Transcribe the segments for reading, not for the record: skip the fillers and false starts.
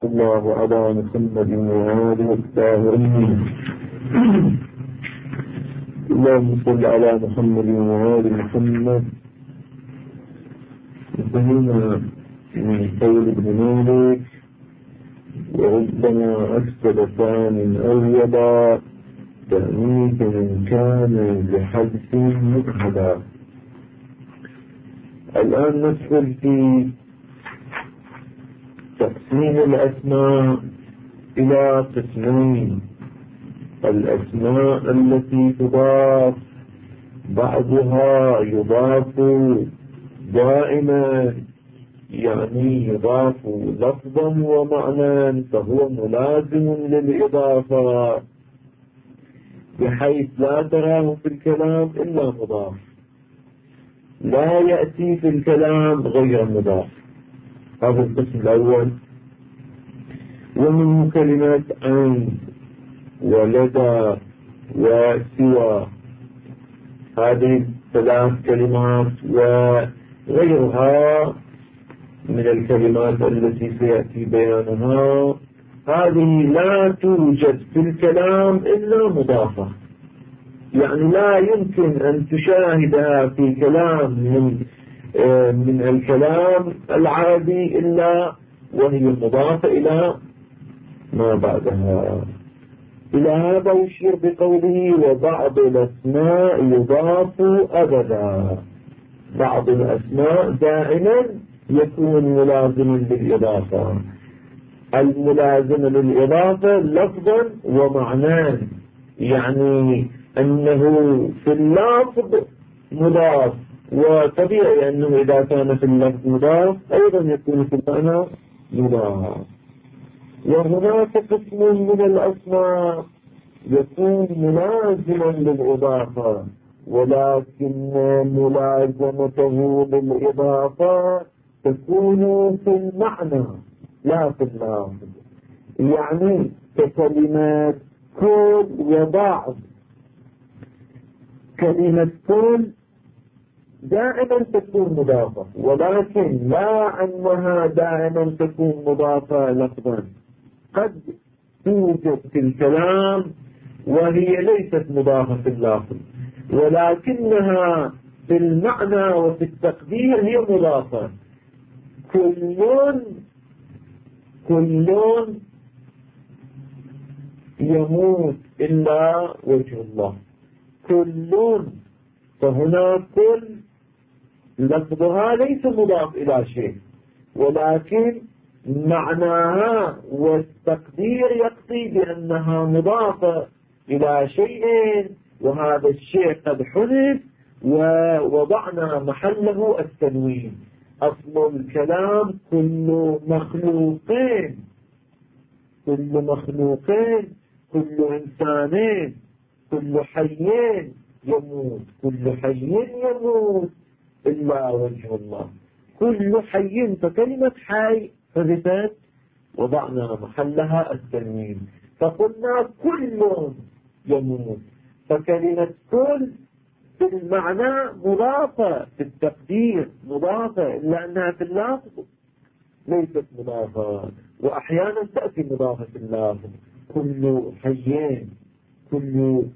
الله على محمد وآله الطاهرين. اللهم صل على محمد وآل محمد. انتهينا من قول ابن مالك: وربما أكثر ثاني أولا تأنيث من كان لحدث مبهدا. الآن ندخل في تقسيم الأسماء إلى قسمين: الأسماء التي تضاف بعضها يضاف دائما، يعني يضاف لفظا ومعنى، فهو ملازم للإضافة بحيث لا تراه في الكلام إلا مضاف، لا يأتي في الكلام غير مضاف. هذا القسم الأول. ومنه كلمات عند ولدى وسوى، هذه ثلاث كلمات وغيرها من الكلمات التي سيأتي بيانها، هذه لا توجد في الكلام إلا مضافة، يعني لا يمكن أن تشاهدها في كلام من الكلام العادي إلا وهي مضافة إلى ما بعدها. إلى هذا يشير بقوله: وبعض الأسماء يضاف أبدا. بعض الأسماء دائما يكون ملازما للإضافة. الملازم للإضافة لفظا ومعنى، يعني أنه في اللفظ مضاف، وطبيعي أنه إذا كان في اللفظ مضاف أيضا يكون في المعنى مضاف. وهناك قسم من الأسماء يكون ملازما للإضافة، ولكن ملازمته للإضافة تكون في المعنى لا في اللفظ، يعني ككلمات كل وبعض. كلمة كل دائما تكون مضافة، ولكن لا أنها دائما تكون مضافة لفظا، قد توجد في الكلام وهي ليست مضافة في اللفظ، ولكنها في المعنى وفي التقدير هي مضافة. كل يموت إلا وجه الله. كل، فهنا كل لفظها ليس مضاف إلى شيء، ولكن معناها والتقدير يقضي بأنها مضافة إلى شيء، وهذا الشيء قد حدث ووضعنا محله التنوين. أصل الكلام كل مخلوقين، كل إنسانين، كل حيين يموت، كل حي يموت إلا وجه الله. كل حي، فكلمة حي حذفت وضعنا محلها التنوين، فقلنا كل يموت. فكلمة كل في المعنى مضافة، في التقدير مضافة، إلا أنها في اللفظ ليست مضافة، وأحيانا تأتي مضافة في اللفظ: كل حيين، كل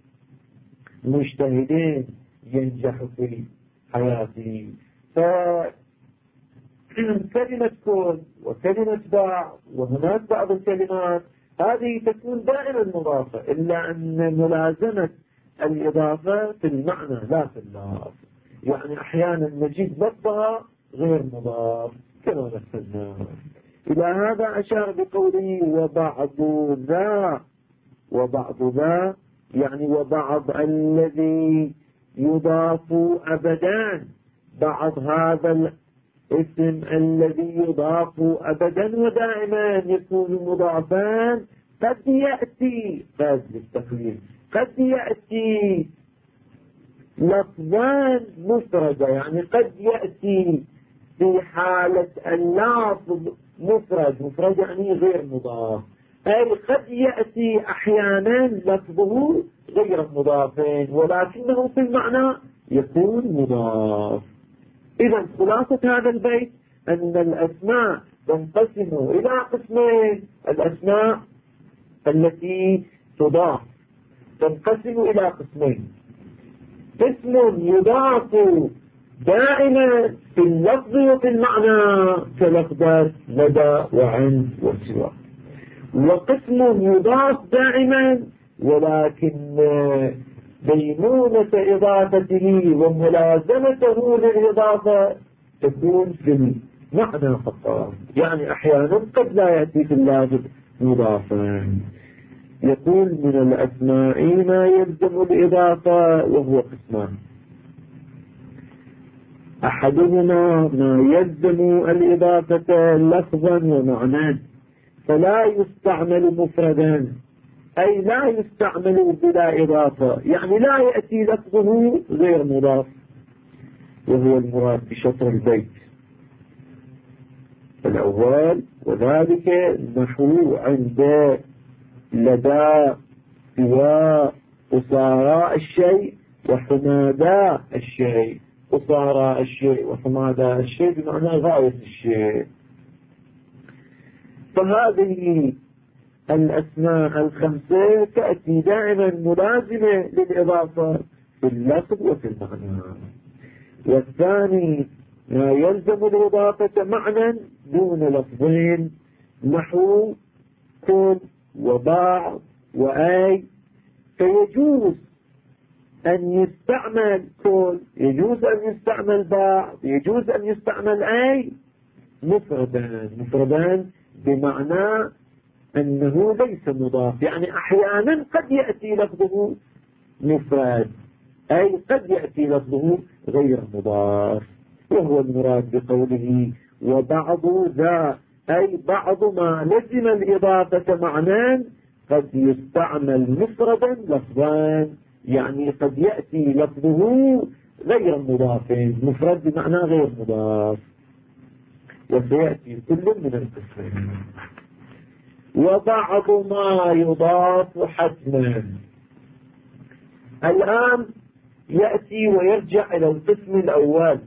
مجتهدين ينجح في حياته. فكلمة كل وكلمة بعض وهناك بعض الكلمات هذه تكون دائما مضافة، إلا أن ملازمة الإضافة في المعنى لا في اللفظ، يعني أحيانا نجد لفظها غير مضاف كما مثلنا. إلى هذا أشار بقوله: وبعض ذا، يعني وبعض الذي يضاف أبدا. بعض هذا الاسم الذي يضاف أبدا ودائما يكون مضافا، قد يأتي للتخليل، قد يأتي لفظان مفردة، يعني قد يأتي في حالة اللفظ مفرد يعني غير مضاف، أي قد يأتي أحيانا لفظه غير مضافين ولكنه في المعنى يكون مضاف. إذا خلاصة هذا البيت أن الأسماء تنقسم إلى قسمين. الأسماء التي تضاف تنقسم إلى قسمين: قسم يضاف دائما في اللفظ وفي المعنى كلفظات لدى وعند وسوى، وقسم يضاف دائما ولكن بينونة إضافته وملازمته للإضافة تكون في المعنى فقط، يعني أحيانا قد لا يأتي في اللفظ مضافا. يكون من الأسماء ما يلزم الإضافة وهو قسمان: أحدهما ما يلزم الإضافة لفظا ومعنى فلا يستعمل مفردا، أي لا يستعمل بلا إضافة، يعني لا يأتي لفظه غير مضاف، وهو المراد بشطر البيت الأول، وذلك نحو عند لدى سوى قصارى الشيء وحمادى الشيء. قصارى الشيء وحمادى الشيء بمعنى غاية الشيء. فهذه الأسماء الخمسة تأتي دائما ملازمة للإضافة في اللفظ وفي المعنى. والثاني ما يلزم الإضافة معنى دون لفظين نحو كل وبعض وأي، فيجوز أن يستعمل كل، يجوز أن يستعمل بعض، يجوز أن يستعمل أي مفردان بمعنى أنه ليس مضاف، يعني أحيانا قد يأتي لفظه مفرد، أي قد يأتي لفظه غير مضاف، وهو المراد بقوله وبعض ذا، أي بعض ما لزم الإضافة معنى قد يستعمل مفردا لفظان، يعني قد يأتي لفظه غير مضاف، مفرد بمعنى غير مضاف، وسيأتي كل من القسمين. وبعض ما يضاف حتما. الآن يأتي ويرجع إلى القسم الأول.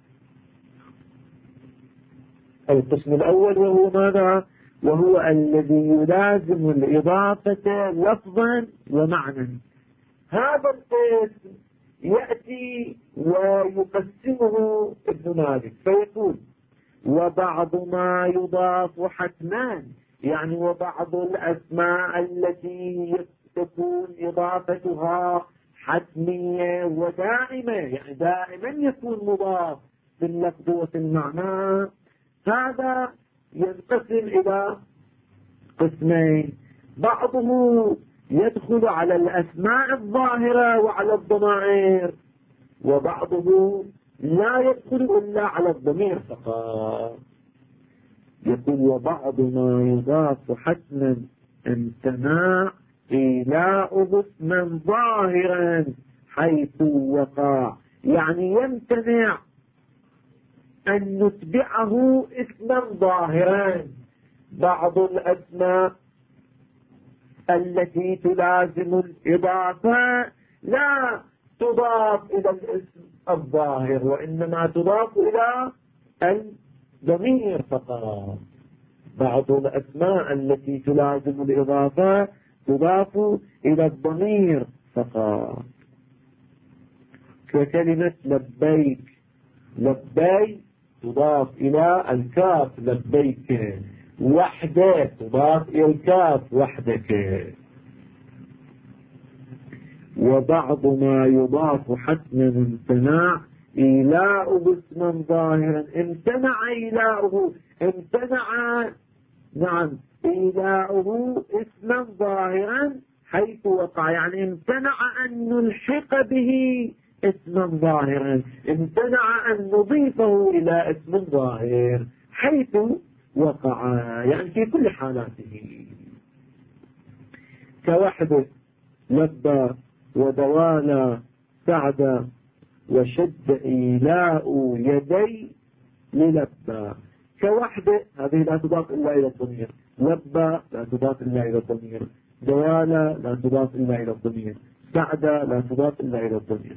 القسم الأول وهو ماذا؟ وهو الذي يلازم الإضافة لفظا ومعنى. هذا القسم يأتي ويقسمه ابن مالك فيقول وبعض ما يضاف حتما، يعني وبعض الأسماء التي تكون إضافتها حتمية ودائمة، يعني دائما يكون مضاف في اللفظ وفي المعنى، هذا ينقسم إلى قسمين: بعضه يدخل على الأسماء الظاهرة وعلى الضمائر، وبعضه لا يدخل إلا على الضمير فقط. يقول وبعض ما يضاف حتما امتناع إيلاؤه اسما ظاهرا حيث وقع، يعني يمتنع أن نتبعه اسما ظاهرا. بعض الأسماء التي تلازم الإضافة لا تضاف إلى الاسم الظاهر، وإنما تضاف إلى الضمير فقط. بعض الأسماء التي تلازم الإضافة تضاف إلى الضمير فقط، ككلمة لبيك. لبيك تضاف إلى الكاف لبيك، وحدة تضاف إلى الكاف وحدك. وبعض ما يضاف حتما امتناع إيلاؤه اسما ظاهرا. امتنع إيلاؤه، امتنع نعم إيلاؤه اسما ظاهرا حيث وقع، يعني امتنع أن نلحق به اسما ظاهرا، امتنع أن نضيفه إلى اسم ظاهر حيث وقع، يعني في كل حالاته، كوحدة لبى ودوالا سعد وشد إيلاء يدي للبى. كوحدة هذه لا تضاف إلا إلى الضمير، لبى لا تضاف إلا إلى الضمير، دوالا لا تضاف إلا إلى الضمير، سعد لا تضاف إلا إلى الضمير.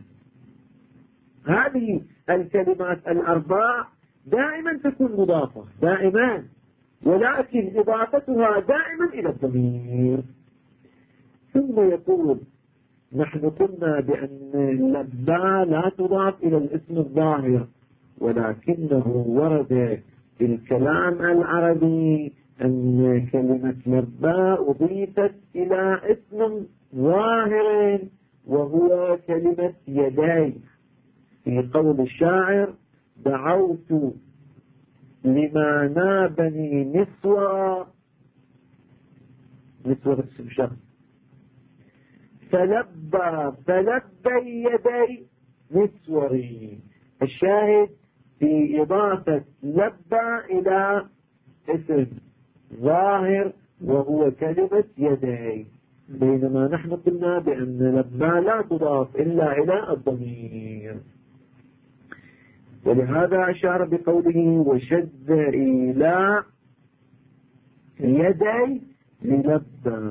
هذه الكلمات الأربع دائما تكون مضافة دائما، ولكن إضافتها دائما إلى الضمير. ثم يقول نحن قلنا بأن لبى لا تضاف إلى الاسم الظاهر، ولكنه ورد في الكلام العربي أن كلمة لبى أضيفت إلى اسم ظاهر وهو كلمة يدي، في قول الشاعر دعوت لما نابني نسوى اسم شخص فلبى يدي نسوري. الشاهد في إضافة لبى إلى اسم ظاهر وهو كلمة يدي، بينما نحن قلنا بأن لبى لا تضاف إلا إلى الضمير. ولهذا أشار بقوله وشد إلى يدي للبى،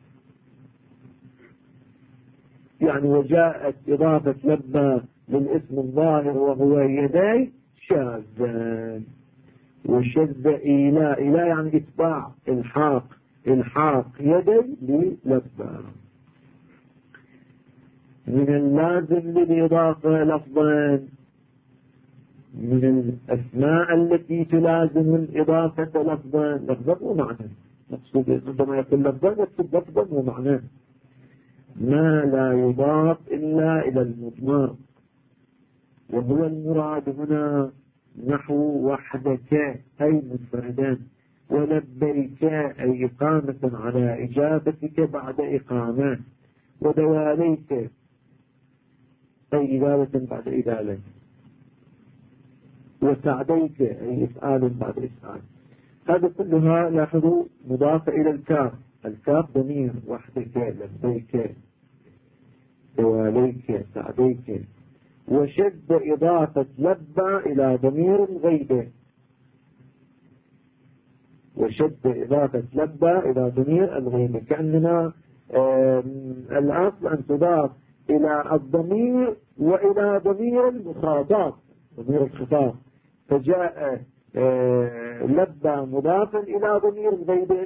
يعني وجاءت إضافة لبى للاسم الظاهر وهو يدي شاذا. وشد إلى يعني إتباع الحاق يدي للبى. من اللازم للإضافة لفظا من الأسماء التي تلازم الإضافة لفظا ومعنى. مقصود عندما يقول لفظا يقصد لفظا ومعنى. ما لا يضاف إلا إلى المضمار، وهو المراد هنا نحو وحدك أي منفردا، ولبيك أي إقامة على إجابتك بعد إقامة، ودواليك أي إدالة بعد إدالة، وسعديك أي إفعال بعد إفعال. هذا كلها لاحظوا مضافة إلى الكاف. الكاف ضمير وحدك لبيك دواليك سعديك. وشد إضافة لبى إلى ضمير الغيبة، وشد إضافة لبى إلى ضمير الغيبة، كأننا الأصل أن تضاف إلى الضمير وإلى ضمير المخاطب، ضمير الخطاب، فجاء لبى مضافا إلى ضمير الغيبة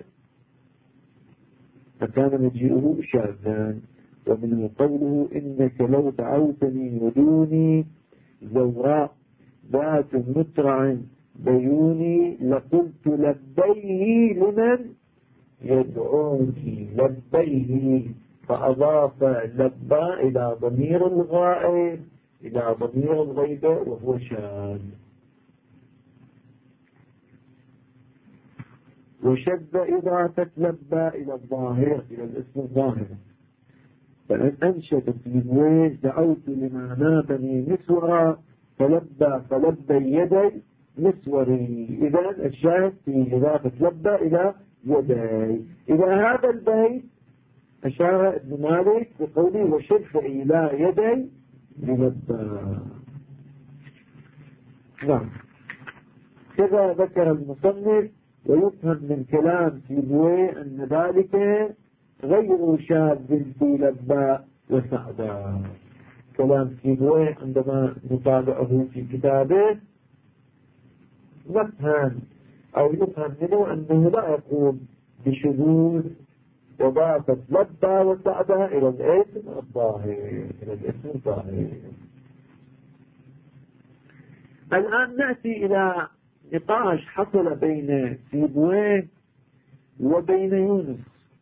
فكان مجيئه شاذا. ومنه قوله إنك لو دعوتني ودوني زوراء ذات مترع بيوني لقلت لبيه لمن يدعوني لبيه، فأضاف لبى إلى ضمير الغائب إلى ضمير الغيبة وهو شاذ. وشد إضافة لبى إلى الظاهر إلى الاسم الظاهر، فأن أنشد في دعوت لما نابني نسورا فلبى يدي نسوري. إذا الشاهد في إضافة لبى إلى يدي. إذا هذا البيت أشار ابن مالك بقوله وشد إلى يدي للبى. نعم، كذا ذكر المصنف. ويفهم من كلام سيبويه أن ذلك غير شاذ في لبى وسعدى. كلام سيبويه عندما نطالعه في كتابه نفهم أو يفهم منه أنه لا يقوم بشذوذ إضافة لبى وسعدى إلى الاسم الظاهر الآن نأتي إلى نقاش حصل بين سيبويه وبين يونس.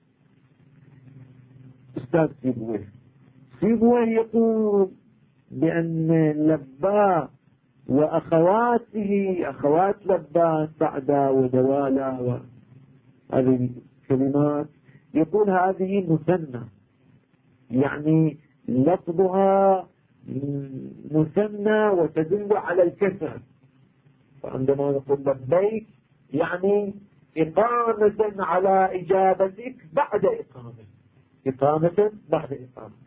أستاذ سيبويه يقول بأن لبى وأخواته أخوات لبى سعدى ودوالا هذه الكلمات يقول هذه مثنى، يعني لفظها مثنى وتدل على الكسر. فعندما نقول لبيك يعني إقامة على إجابتك بعد إقامة بعد إقامة.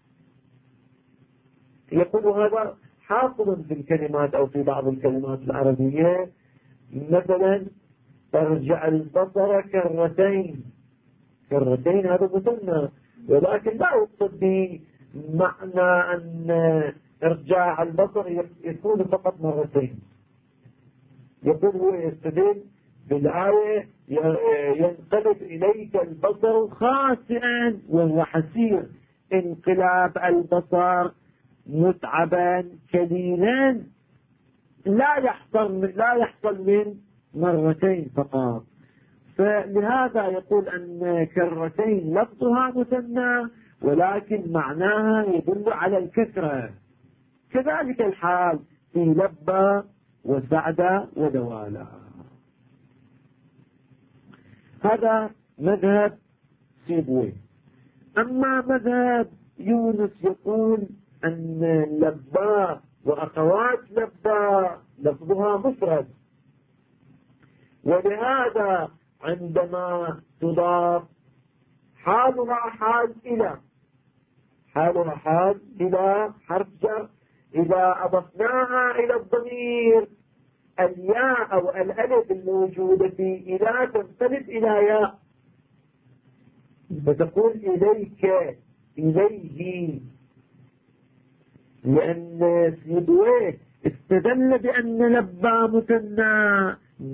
يقول هذا حاصل في الكلمات أو في بعض الكلمات العربية، مثلا ترجع البصر كرتين هذا مثنى، ولكن لا يقصد بمعنى أن إرجاع البصر يكون فقط مرتين. يقول هو يستدل بالآية ينقلب إليك البصر خاسئا وهو حسير، انقلاب البصر متعبا كليلا لا يحصل من مرتين فقط. فلهذا يقول أن كرتين لفظها مثنى ولكن معناها يدل على الكثرة. كذلك الحال في لبى وسعدى ودوالا. هذا مذهب سيبويه. أما مذهب يونس يقول أن لبى وأخوات لبى لفظها مفرد، ولهذا عندما تضاف حالها حال إلى حرف جر، إذا أضفناها إلى الضمير الياء أو الألف الموجودة في إلى تنقلب إلى ياء، فتقول إليك إليه، لأن سيبويه استدل بأن لبى مثنى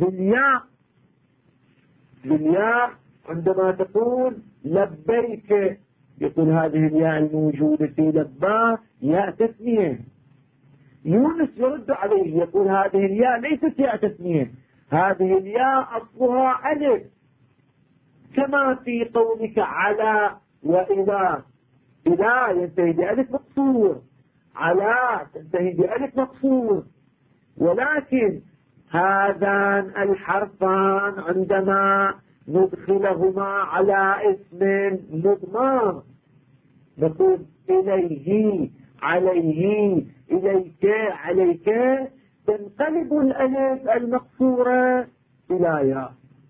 بالياء عندما تقول لبيك، يقول هذه الياء الموجودة في لبى ياء تثنية. يونس يرد عليه يقول هذه الياء ليست ياء تثنية، هذه الياء أصلها ألف، كما في قولك على وإذا، إذا ينتهي بألف مقصور، على تنتهي بألف مقصور، ولكن هذان الحرفان عندما ندخلهما على اسم مضمر نقول إليه عليه إليك عليك، تنقلب الألف المقصورة إلى ياء.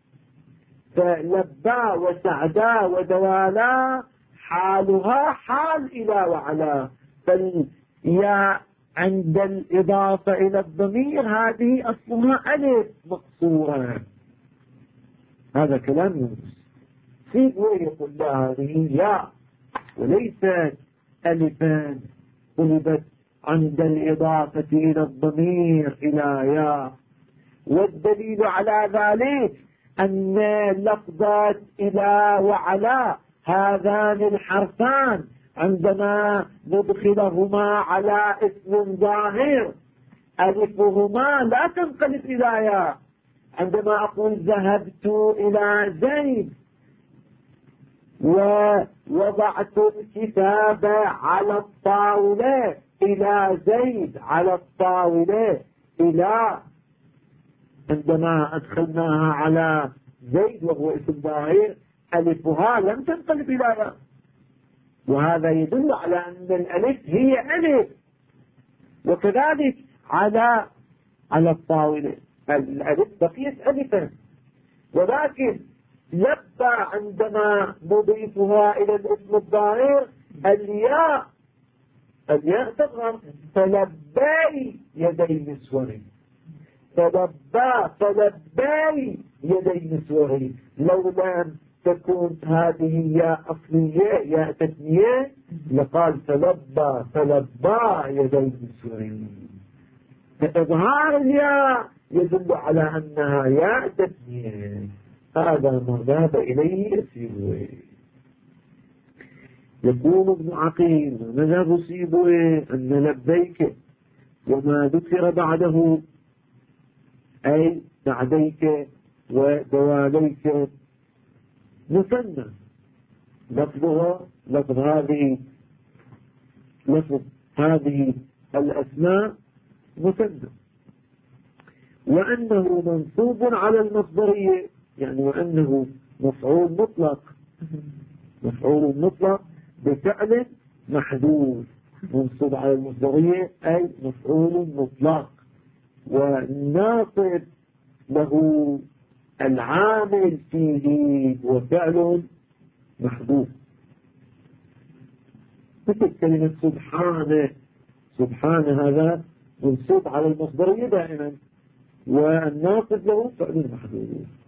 فلبى وسعدا ودوالا حالها حال إلى وعلا، فالياء عند الإضافة إلى الضمير هذه أصلها ألف مقصورة. هذا كلام يونس. سيبويه يقول لا، هذه ياء وليست ألفان قلبت عند الإضافة إلى الضمير إلى ياء. والدليل على ذلك أن لفظة إلى وعلى هذان الحرفان عندما ندخلهما على اسم ظاهر ألفهما لا تنقلب إلى ياء. عندما أقول ذهبت إلى زيد ووضعت الكتاب على الطاولة إلى زيد على الطاولة إلى، عندما أدخلناها على زيد وهو اسم ظاهر ألفها لم تنقلب إلى ياء، وهذا يدل على أن الألف هي ألف. وكذلك على الطاولة الألف بقيت ألفا، ولكن لبى عندما نضيفها إلى الاسم الظاهر الياء تظهر، فلبي يدي نسوري، فلبي يدي نسوري. لو لم تكون هذه ياء أصلية ياء تثنية لقال فلبى يدي نسوري. فإظهار الياء يدل على أنها ياء تثنية. هذا ما ذهب إليه سيبويه. يقول ابن عقيل مذهب سيبويه أن لبيك وما ذكر بعده أي بعديك ودواليك مثنى، لفظ هذه الأسماء مثنى، وأنه منصوب على المصدرية، يعني وأنه مفعول مطلق بفعل محذوف، منصوب على المصدرية أي مفعول مطلق، والناصب له العامل فيه وفعل محذوف، مثل كلمة سبحانه هذا منصوب على المصدرية دائما، والناصب له فعل محذوف.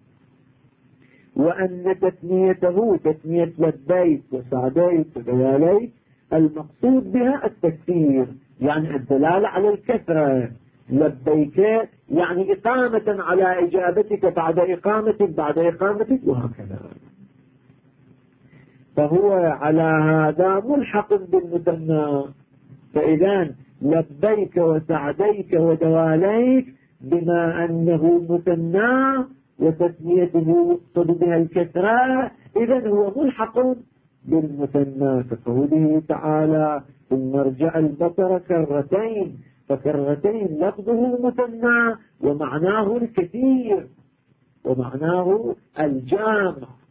وأن تثنية لبيك وسعديك ودواليك المقصود بها التكثير، يعني الدلالة على الكثرة، لبيك يعني إقامة على إجابتك بعد إقامتك بعد إقامتك وهكذا. فهو على هذا ملحق بالمثنى. فإذا لبيك وسعديك ودواليك بما أنه مثنى وتسميته اقتضى بها الكثرة، إذن هو ملحق بالمثنى كقوله تعالى ثم ارجع البصر كرتين، فكرتين لفظه مثنى ومعناه الكثير ومعناه الجامع.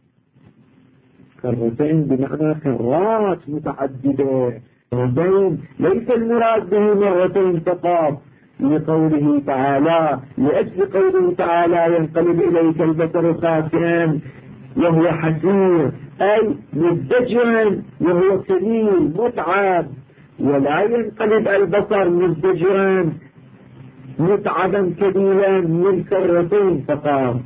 كرتين بمعنى كرات متعددة، مرتين ليس المراد به مرتين فقط، لقوله تعالى لأجل قوله تعالى ينقلب إليك البصر خاسئا وهو حسير، أي مزدجرا وهو كليل متعب، ولا ينقلب البصر مزدجرا متعبا كليلا من كرتين فقط.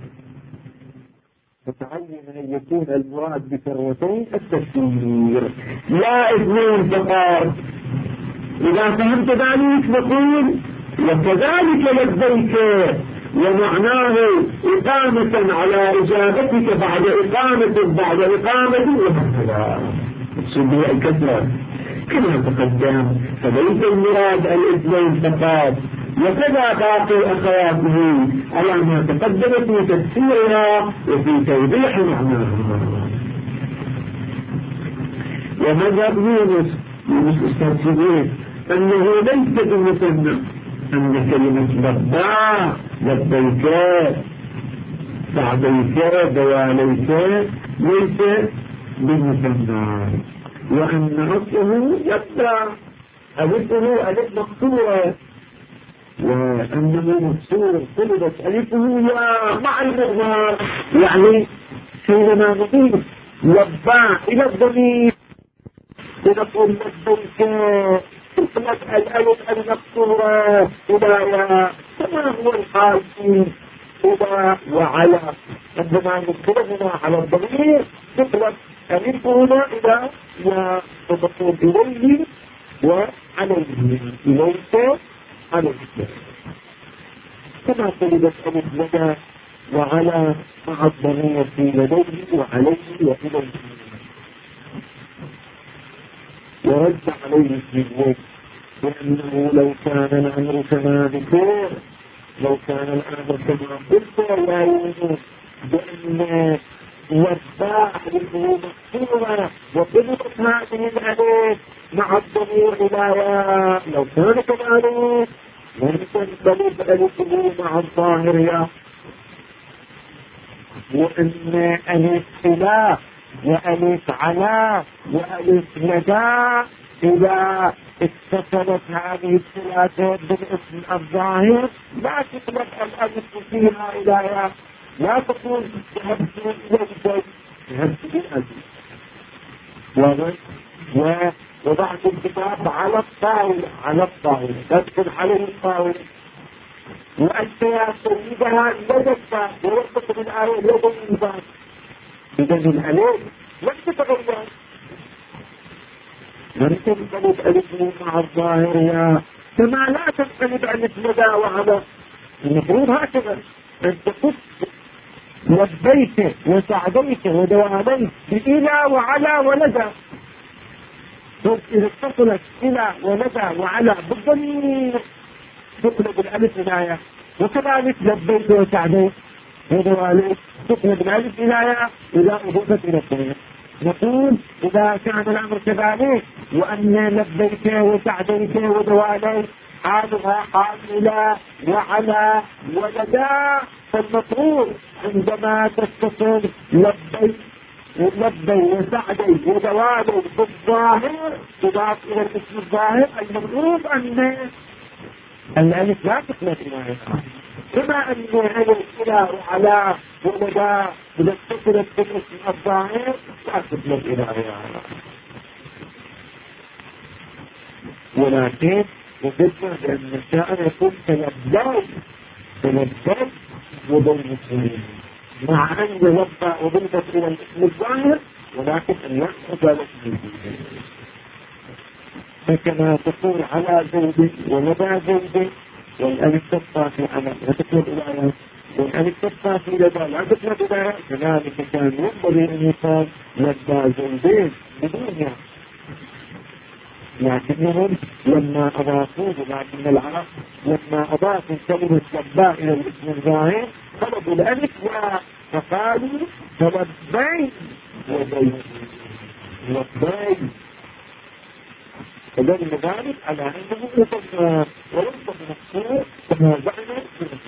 فتعين أن يكون المراد بكرتين التكبير لا اثنين فقط. إذا فهمت ذلك نقول وكذلك لبيك ومعناه إقامة على إجابتك بعد إقامة بعد إقامة وهكذا تسمى الكثرة كما تقدم. فليس المراد الاثنين فقط، وكذا باقي أخواته على ما تقدم في تفسيرها وفي توضيح معناها. ومذهب يونس استنسبين أنه ليس بمثنى، أن كلمة لبى لبيك سعديك دواليك ليس بمثنى، وأن أصله يبدأ ألفه ألف مقصورة، وأنه مكسور قلبت ألفه يا مع المغمار، يعني حينما نضيف لبى إلى الضمير لنقول لبيك تطلق الألف المقصورة إلى يا كما هو الحال في إلى وعلى. عندما نكتبنا على الضمير تطلق ألفهنا إلى يا وتقول إليه وعليه إليك عليه، كما قلبت ألف لدى وعلى مع الضمير في لديه وعليه وإليه. ورد عليه الجنة لأنه لو كان الأمر كما ذكر، لو كان الأمر كما ذكر لا يوجد بأن يتباع لأنه مقصورة وقلبت هذه الألف مع الضمير إلى لو كان كذلك لم تنقلب ألفه مع الظاهرية، وأن ألف خلاف وألف على وألف لدى إذا اتصلت هذه الثلاثة بالاسم الظاهر لا تطلق الألف فيها إلى لا تقول تهبت إلى الشيء تهبت الألف. وضعت الكتاب على الطاولة على الطاولة تدخل عليه الطاولة، وأنت يا سيدها لدى الباب وربط بالآية لدى الباب، إذن الألف لم تتغير، لم تنقلب ألفه مع الظاهرية كما لا تنقلب ألف لدى وعلى. المفروض هكذا أن تقول لبيك وسعديك ودواليك بإلى وعلى ولدى، إذا اتصلت إلى ولدى وعلى بالضمير تقلب الألف إلى، وكذلك لبيك وسعديك ودواليك تقلب الألف إلى إذا أضيفت إلى الضمير. نقول إذا كان الأمر كذلك وأن لبيك وسعديك ودواليك حالها حال إلى وعلى ولدى، فالمطلوب عندما تتصل لبيك لبي وسعدي ودوالي بالظاهر تضاف إلى الاسم الظاهر، المطلوب أن الألف لا تقلب إلى كما أن الألف إلى وعلى ولدى إذا اتصلت بالاسم الظاهر لا تقلب إلى ولكن وجدنا بأن الشاعر يكون تلبي وبالمسلمين مع أن يوضع وضيفت إلى الاسم الظاهر، ولكن أن يأخذ الاسم. فكما تقول على زوج ولدى زوج والألف تبقى في علم لا تطلب إلى والألف تبقى في لدى لا تطلب إلى كذلك كان ينبغي أن يقال لدى زوجين بدون يعني لكنهم لما أضافوه لكن العرب لما أضافوا كلمة لباء إلى الاسم الظاهر طلبوا الألف فقالوا فلبين وبين لبين فدل ذلك على أنه يسمى وليس بمقصود كما زعم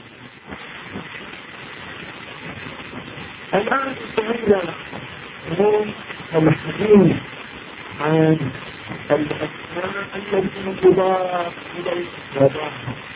الآن استعينا من الحديث عن الأسماء التي تضاف إلى الإضافة.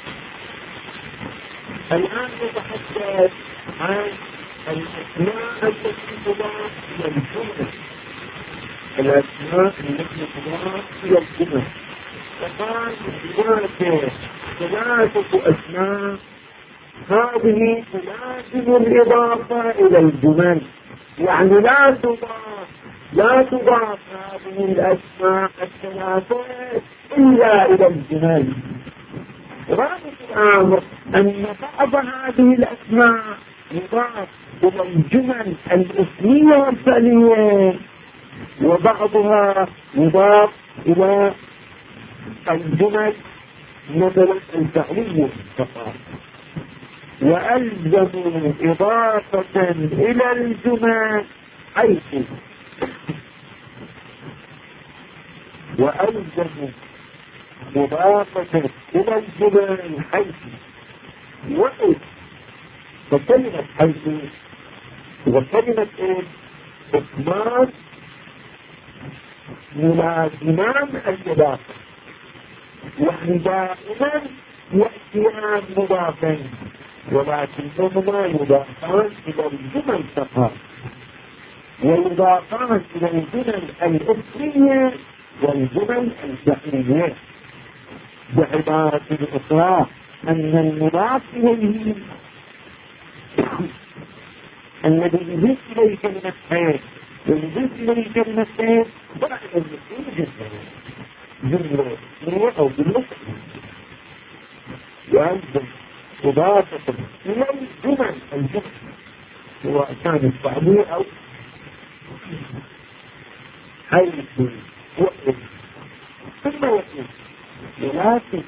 الآن نتحدث عن الأسماء التي تضاف إلى الجمل. الأسماء التي تضاف إلى الجمل فقال هناك ثلاثة أسماء هذه تلازم الإضافة إلى الجمل، يعني لا تضاف هذه الأسماء الثلاثة إلا إلى الجمل. رابط الأمر أن بعض هذه الأسماء يضاف إلى الجمل الاسمية والفعلية وبعضها يضاف إلى الجمل مثلا الفعلية فقط. وألزموا إضافة إلى الجمل حيث إضافة إلى الجمل حيث وإذ فكلمة حيث وكلمة اسمان ملازمان الإضافة، يعني دائما يأتيان مضافين ولكنهما يضافان إلى الجمل فقط، ويضافان إلى الجمل الاسمية والجمل الفعلية. بعبارة أخرى أن المضاف إليه الذي يضيف إليه كلمة خير ويضيف إليه كلمة خير دائما يكون جملة اسمية أو جملة يلزم إضافة إلى الجمل سواء كانت فعلية أو حيث وإذ. ثم يقول ولكن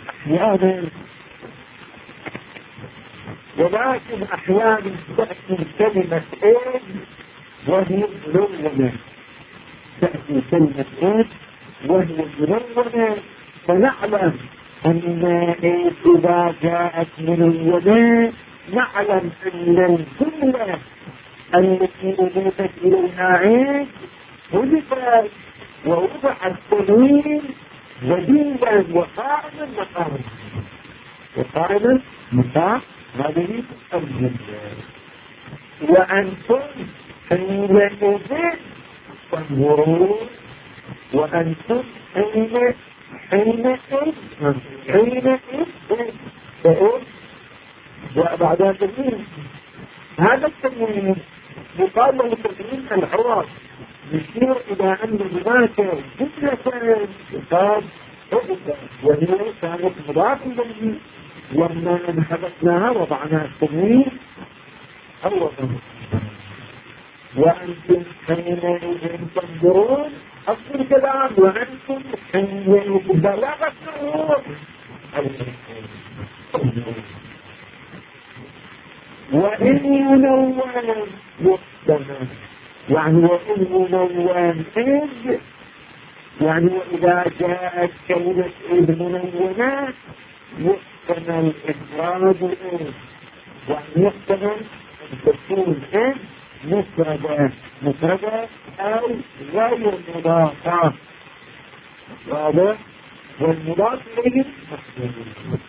أحيانا تأتي كلمة إيه وهي منونة، تأتي كلمة إيه وهي منونة، فنعلم أن إذا جاءت منونة نعلم أن الجملة التي أضيفت إليها عين حذفت ووضع التنوين بديلا وقائما مقام هذه الجملة. وأنتم حينئذ تنظرون وأنتم حينئذ وبعدها تنوين. هذا التنوين يقال له تنوين العوض، يشير إلى أن هناك جملة يقال وهي كانت مضافة إليه، لما انحبسناها وضعناها التنوين عوضا. وأنتم حينئذ تنظرون أصل الكلام وأنتم حينئذ بلغتم وإن ينون يحتمل، يعني وإن ينون إذ، يعني وإذا جاءت كلمة إذ منونة يحتمل إفراد إذ، يعني يحتمل أن تكون إذ مفردة أو غير مضافة. واضح؟ والمضاف إليه محتمل.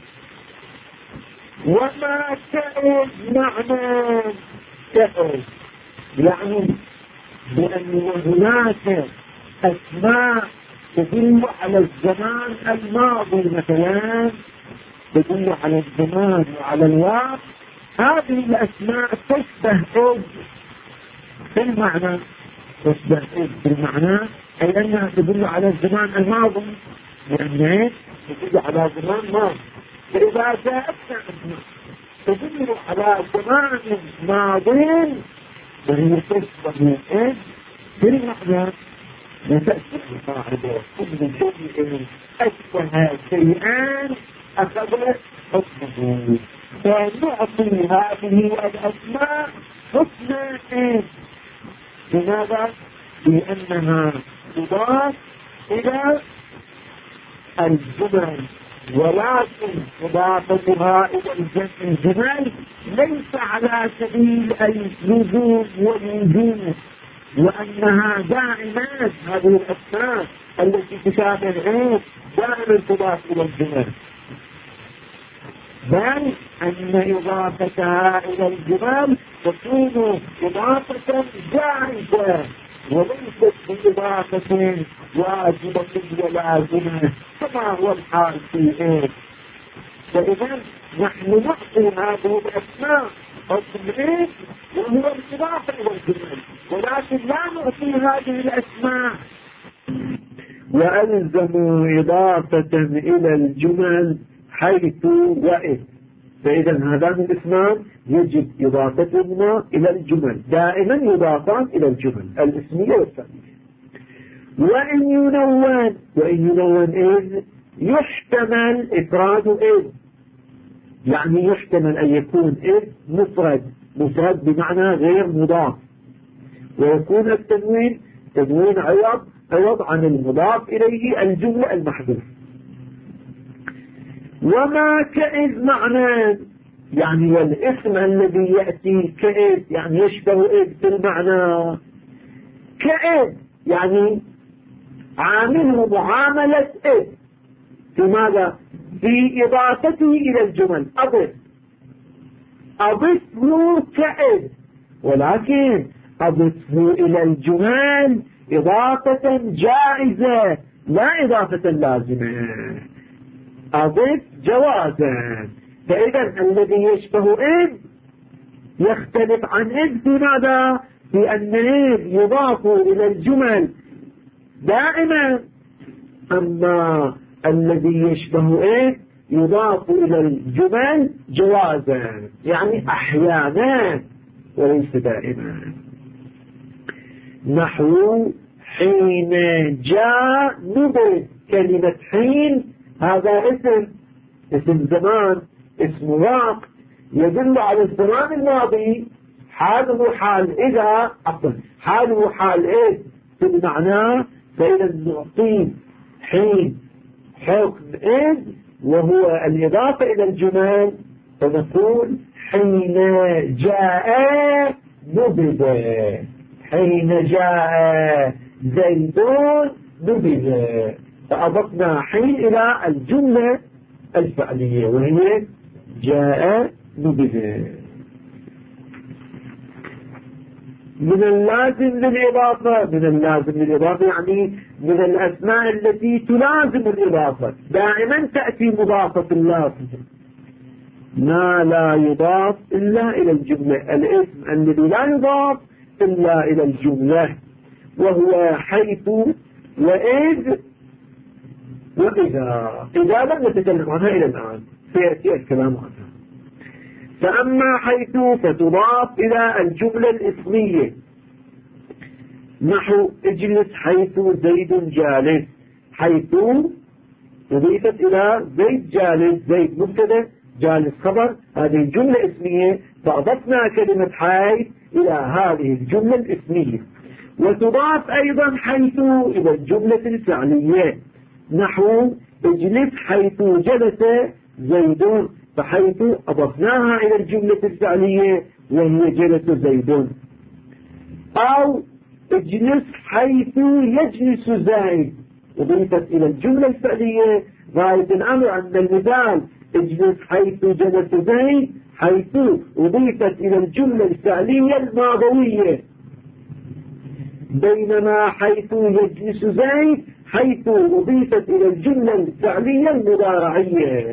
وما تأذ معنى تأذ، يعني بأن هناك أسماء تدل على الزمان الماضي، مثلا تدل على الزمان وعلى الوقت. هذه الأسماء تشبه إذ في المعنى، تشبه إذ في المعنى، أي أنها تدل على الزمان الماضي، لأنها تدل على زمان ماضي. فإذا جاءتنا تدل على زمان ماضي وهي تشبه إذ بالمعنى لتأتي القاعدة كل شيء أشبه شيئا أخذ حكمه، فنعطي هذه الأسماء حكم إذ. لماذا؟ لأنها تضاف إلى الجمل، ولكن إضافتها إلى الجمل ليس على سبيل اللزوم والوجوب، وأنها دائما هذه الأسماء التي تشابه العيد دائما تضاف إلى الجمل، بل أن إضافتها إلى الجمل تكون إضافة جائزة وليست بإضافة واجبة ولازمة كما هو الحال في إيه. فإذا نحن نعطي هذه الأسماء حكم إيه وهو الإضافة إلى الجمل، ولكن لا نعطي هذه الأسماء وألزموا إضافة إلى الجمل حيث وإذ. فإذا هذان الاسمان يجب إضافتهما إلى الجمل، دائما يضافان إلى الجمل الاسمية والفعلية. وإن ينون إذ يحتمل إفراد إذ، يعني يحتمل أن يكون إذ مفرد بمعنى غير مضاف، ويكون التنوين تنوين عوض عن المضاف إليه الجملة المحذوف. وما كإذ معنى، يعني والاسم الذي يأتي كإذ يعني يشبه إذ في المعنى. كإذ يعني عامله معاملة إذ في ماذا؟ في إضافته إلى الجمل. أضفه كإذ، ولكن أضفه إلى الجمل إضافة جائزة لا إضافة لازمة، أضف جوازا. فإذا الذي يشبه إذ يختلف عن إذ في ماذا؟ في أن إذ يضاف إلى الجمل دائما، أما الذي يشبه إذ يضاف إلى الجمل جوازا، يعني أحيانا وليس دائما. نحو حين جاء نبذ. كلمة حين هذا اسم زمان، اسم وقت، يدل على الزمان الماضي، حاله حال إذا حاله حال إذ في المعنى. فإذا نعطيه حين حكم إذ وهو الإضافة إلى الجمل، فنقول حين جاء نبذ، حين جاء زيدون نبذ، فأضفنا حين إلى الجملة الفعلية وهي جاء نبذ. من اللازم للإضافة يعني من الأسماء التي تلازم الإضافة، دائما تأتي مضافة اللازم ما لا يضاف إلا إلى الجملة، الاسم الذي لا يضاف إلا إلى الجملة، وهو حيث وإذ وإذا لم نتكلم عنها إلى الآن سيأتي الكلام عنها. فأما حيث فتضاف إلى الجملة الاسمية، نحو اجلس حيث زيد جالس. حيث أضيفت إلى زيد جالس، زيد مبتدأ جالس خبر، هذه الجملة اسمية، فأضفنا كلمة حيث إلى هذه الجملة الاسمية. وتضاف أيضا حيث إلى الجملة الفعلية، نحو اجلس حيث جلس زيد، فحيث أضفناها إلى الجملة الفعلية وهي جلس زيد. أو اجلس حيث يجلس زيد، أضيفت إلى الجملة الفعلية. غاية الأمر أن المثال اجلس حيث جلس زيد حيث أضيفت إلى الجملة الفعلية الماضوية، بينما حيث يجلس زيد حيث أضيفت إلى الجملة الفعلية المضارعية.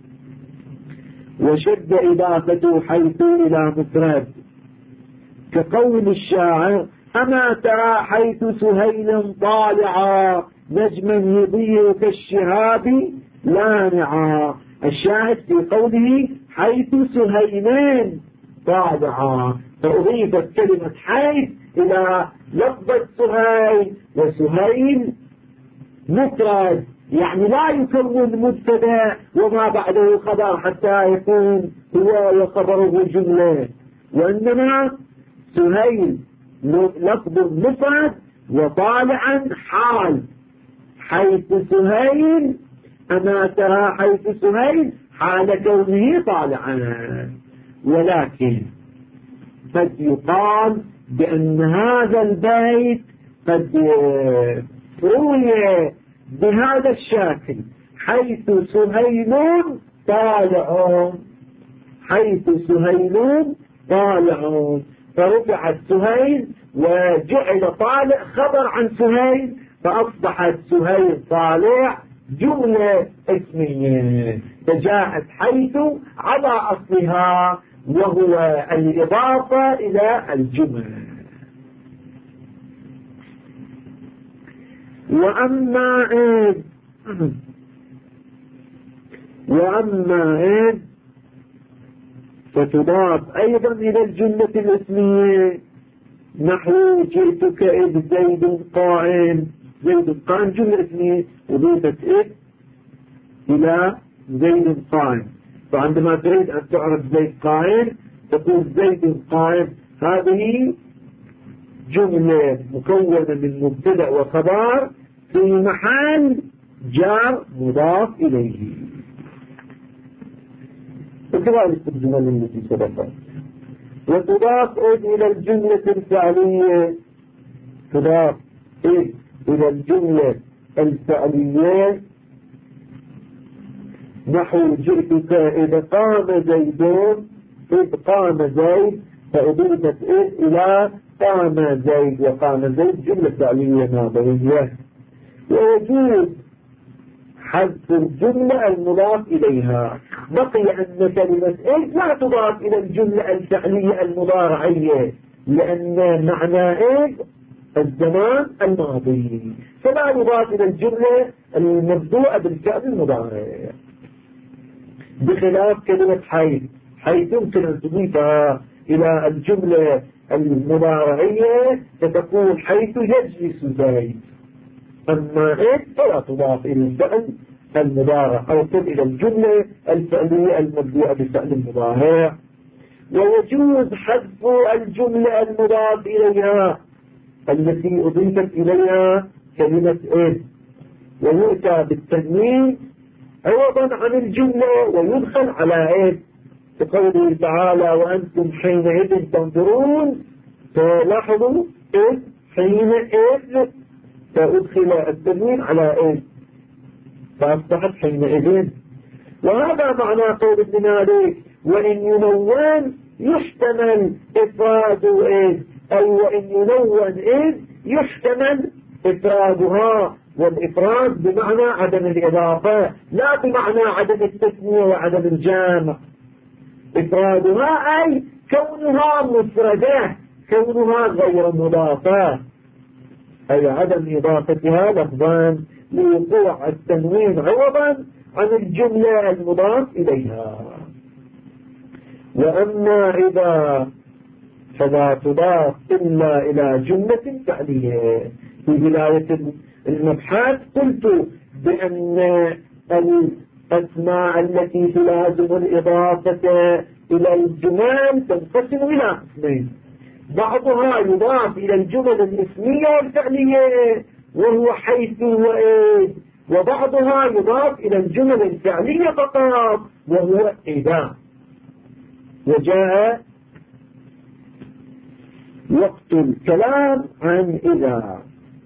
وشد إضافة حيث إلى مفرد، كقول الشاعر أما ترى حيث سهيل طالعا نجما يضيء كالشهاب لامعا. الشاهد في قوله حيث سهيلين طالعا، فأضيفت كلمة حيث إلى لفظة سهيل، وسهيل مفرد يعني لا يكون مبتدا وما بعده خبر حتى يكون هو وخبره جملة، وإنما سهيل لفظ مفرد وطالعا حال. حيث سهيل أماتها حيث سهيل حال كونه طالعا. ولكن قد يقال بأن هذا البيت قد روي بهذا الشكل حيث سهيلون طالعون، حيث سهيلون طالعون، فرفعت سهيل وجعل طالع خبر عن سهيل، فأصبحت سهيل طالع جملة اسمية، فجاءت حيث على أصلها وهو الإضافة إلى الجمل. وأما إذ فتضاف أيضا إلى الجملة الاسمية، نحو جئتك إذ زيد قائم. زيد قائم جملة اسمية وضيفت إذ إلى زيد قائم، فعندما تريد أن تعرف زيد قائم تقول زيد قائم، هذه جملة مكونة من مبتدأ وخبر في محل جار مضاف إليه. وكذلك الجمل التي سبقت. وتضاف إذ إلى الجملة الفعلية، تضاف إذ إلى الجملة الفعلية نحو جئتك إذا قام زيدون، إذ قام زيد، فأضيفت إذ إلى قام زيد، وقام زيد جملة فعلية ماضية. ويجوز حذف الجملة المضاف إليها. بقي أن كلمة إذ لا تضاف إلى الجملة الفعلية المضارعية، لأن معنى إذ الزمان الماضي، فلا يضاف إلى الجملة المبدوءة بالفعل المضارع، بخلاف كلمة حيث. حيث يمكن أن تضيفها إلى الجملة المضارعية فتقول حيث يجلس زيد، أما إذ فلا تضاف إلى الفعل المضارع أو إلى الجملة الفعلية المبدوءة بالفعل المضارع. ويجوز حذف الجملة المضاف إليها التي أضيفت إليها كلمة إذ، ويؤتى بالتنوين عوضا عن الجملة ويدخل على إذ، بقوله تعالى وأنتم حينئذ تنظرون، فلاحظوا إذ حينئذ فأدخل التنوين على إذ فأصبحت حينئذ. وهذا معنى قول ابن مالك وإن ينون يحتمل إفراد إذ، أي وإن ينون إذ يحتمل إفرادها، والإفراد بمعنى عدم الإضافة لا بمعنى عدم التثنية وعدم الجمع. إفرادها أي كونها مفردة، كونها غير مضافة، أي عدم إضافتها لفظا لوقوع التنوين عوضا عن الجملة المضاف إليها. وأما إذا فلا تضاف إلا إلى جملة فعلية. في بداية المبحث قلت بأن الأسماء التي تلازم الإضافة إلى الجمل تنقسم إلى قسمين، بعضها يضاف إلى الجمل الاسمية والفعلية وهو حيث وإذ، وبعضها يضاف إلى الجمل الفعلية فقط وهو إذا. وجاء وقت الكلام عن إذا.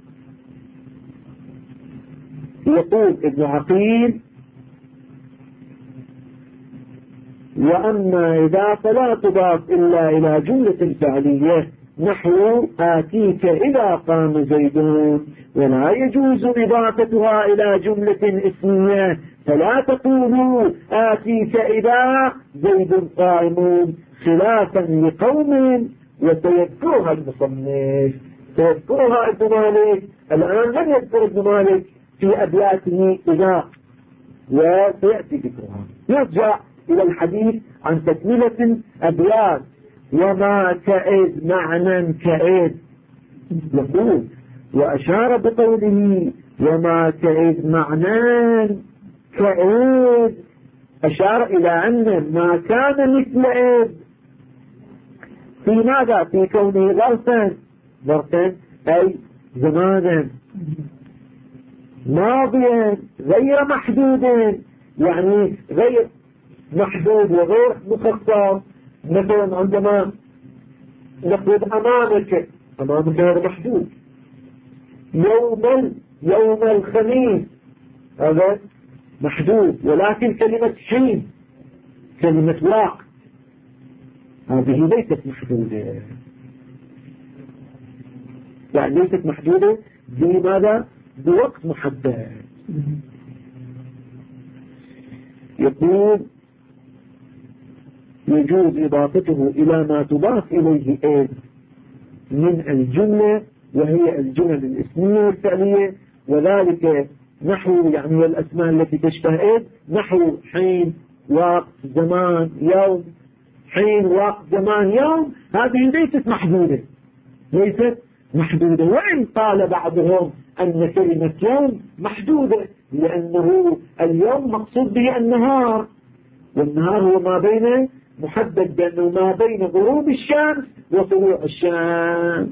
يقول ابن عقيل وأما إذا فلا تضاف إلا إلى جملة فعلية نحو آتيك إذا قام زيدون، ولا يجوز إضافتها إلى جملة اسمية، فلا تقولوا آتيك إذا زيد قائم، خلافا لقوم وسيذكرها المصنف، سيذكرها ابن مالك. الآن لم يذكر ابن مالك في أبياته إذا، وسيأتي ذكرها. نرجع إلى الحديث عن تكملة الأبيات. وما كئد معنى كئد، يقول وأشار بقوله وما كئد معنى كئد، أشار إلى أن ما كان مثل إذ في ماذا؟ في كونه ظرفا أي زمانا ماضيا غير محدود، يعني غير محدود وغير مخصص. مثلا عندما نقول أمامك غير محدود، يوم الخميس هذا محدود، ولكن كلمة حين كلمة وقت هذه ليست محدودة، يعني ليست محدودة بماذا؟ بوقت محدد. يقول يجوز إضافته إلى ما تضاف إليه إذ من الجملة، وهي الجمل الاسمية والفعلية، وذلك نحو يعني الأسماء التي تشبه إذ نحو حين وقت زمان يوم. حين وقت زمان يوم هذه ليست محدودة، وإن قال بعضهم أن كلمة يوم محدودة، لأنه اليوم مقصود به النهار، والنهار هو ما بين محدد بأنه ما بين غروب الشمس وطلوع الشمس،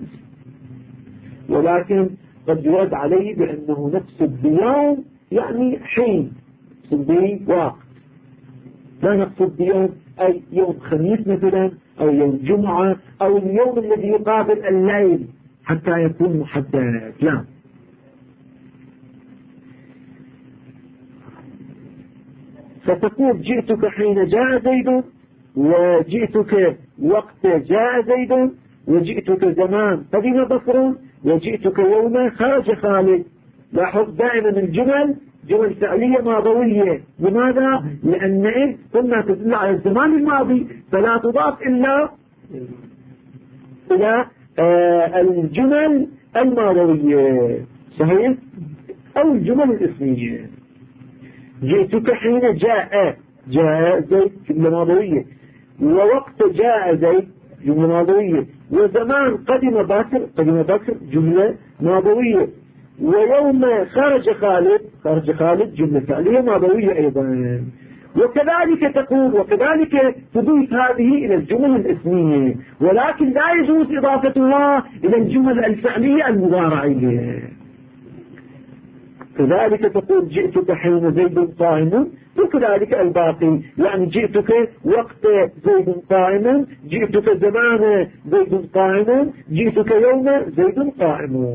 ولكن قد يرد عليه بأنه نقصد بيوم يعني حين، نقصد به وقت، لا نقصد بيوم أي يوم خميس مثلا أو يوم جمعة أو اليوم الذي يقابل الليل حتى يكون محدد، لا. فتقول جئتك حين جاء زيد، وجئتك وقت جاء زيد، وجئتك زمان قدم بكر، وجئتك يوم خرج خالد. لاحظ دائما الجمل جمل فعلية ماضوية. لماذا؟ لأن إذ قلنا تدل على الزمان الماضي، فلا تضاف إلا إلى الجمل الماضوية، صحيح؟ أو الجمل الاسمية. جئتك حين جاء زيد جملة ماضوية، ووقت جاء زيد جملة ماضوية، وزمان قدم بكر جملة ماضوية، ويوم خرج خالد جملة فعلية ماضوية أيضا. وكذلك تضيف هذه إلى الجمل الاسمية، ولكن لا يجوز إضافتها إلى الجمل الفعلية المضارعية. كذلك تقول جئتك حين زيد قائم، وكذلك الباقي، يعني جئتك وقت زيد قائم، جئتك زمان زيد قائم، جئتك يوم زيد قائم.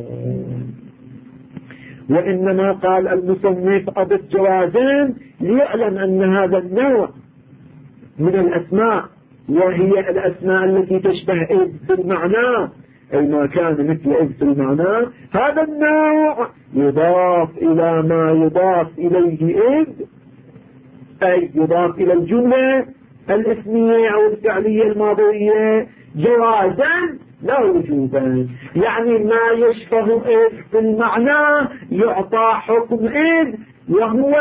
وإنما قال المصنف أضف جوازين ليعلم أن هذا النوع من الأسماء، وهي الأسماء التي تشبه إذ في المعنى أي ما كان مثل إذ في المعنى، هذا النوع يضاف إلى ما يضاف إليه إذ، أي يضاف إلى الجملة الاسمية أو الفعلية الماضية جوازا لا وجوبا. يعني ما يشبه إذ في المعنى يعطى حكم إذ، وهو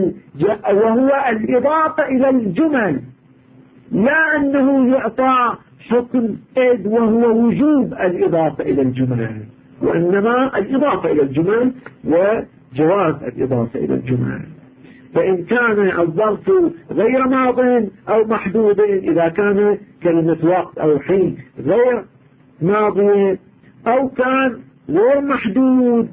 الإضافة إلى الجمل، لا أنه يعطى حكم إذ وهو وجوب الإضافة إلى الجمل، وإنما الإضافة إلى الجمل وجواز الإضافة إلى الجمل. فإن كان الظرف غير ماض أو محدود، إذا كان كلمة وقت أو حين غير ماضي أو كان غير محدود،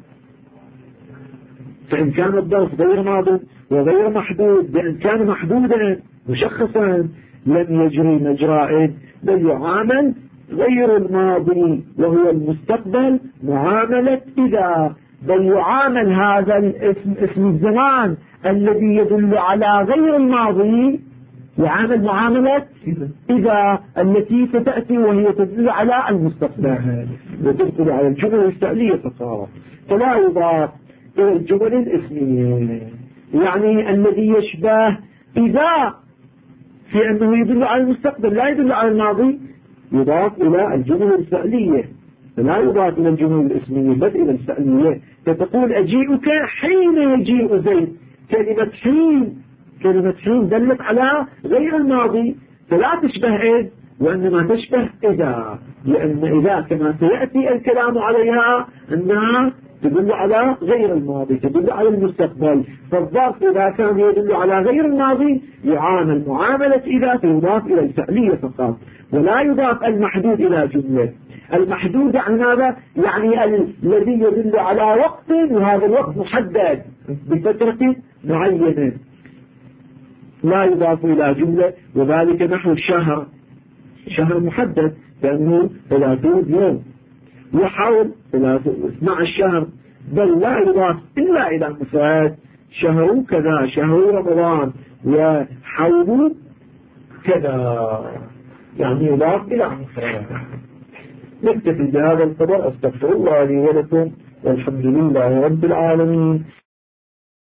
فإن كان الظرف غير ماض وغير محدود، بأن كان محدودا مشخصا لم يجري مجرى، بل يعامل غير الماضي وهو المستقبل معاملة إذا، بل يعامل هذا الاسم اسم الزمان الذي يدل على غير الماضي يعامل معاملة إذا التي ستأتي وهي تدل على المستقبل وتدل على الجمل الفعلية فقط، فلا يضاف إلى الجمل الاسمية. يعني الذي يشبه إذا في أنه يدل على المستقبل لا يدل على الماضي يضاف إلى الجمل الفعلية، فلا يضاف إلى الجمل الاسمية بل إلى الفعلية. فتقول أجيئك حين يجيء زيد، كلمة حين دلت على غير الماضي، فلا تشبه إذ وإنما تشبه إذا، لأن إذا كما سيأتي الكلام عليها أنها تدل على غير الماضي، تدل على المستقبل. فالظرف إذا كان يدل على غير الماضي يعامل معاملة إذا، تضاف إلى الفعلية فقط ولا يضاف المحدود إلى جملة. المحدود عن هذا يعني الذي يدل على وقت، وهذا الوقت محدد بفترة معينة، لا يضاف إلى جملة. وذلك نحو الشهر، شهر محدد لأنه 30 يوم، وحول 12 شهر، بل لا يضاف إلا إلى مفرد، شهر كذا، شهر رمضان، وحول كذا، يعني يضاف إلى مفرد. نكتفي بهذا القدر. أستغفر الله لي ولكم، والحمد لله رب العالمين.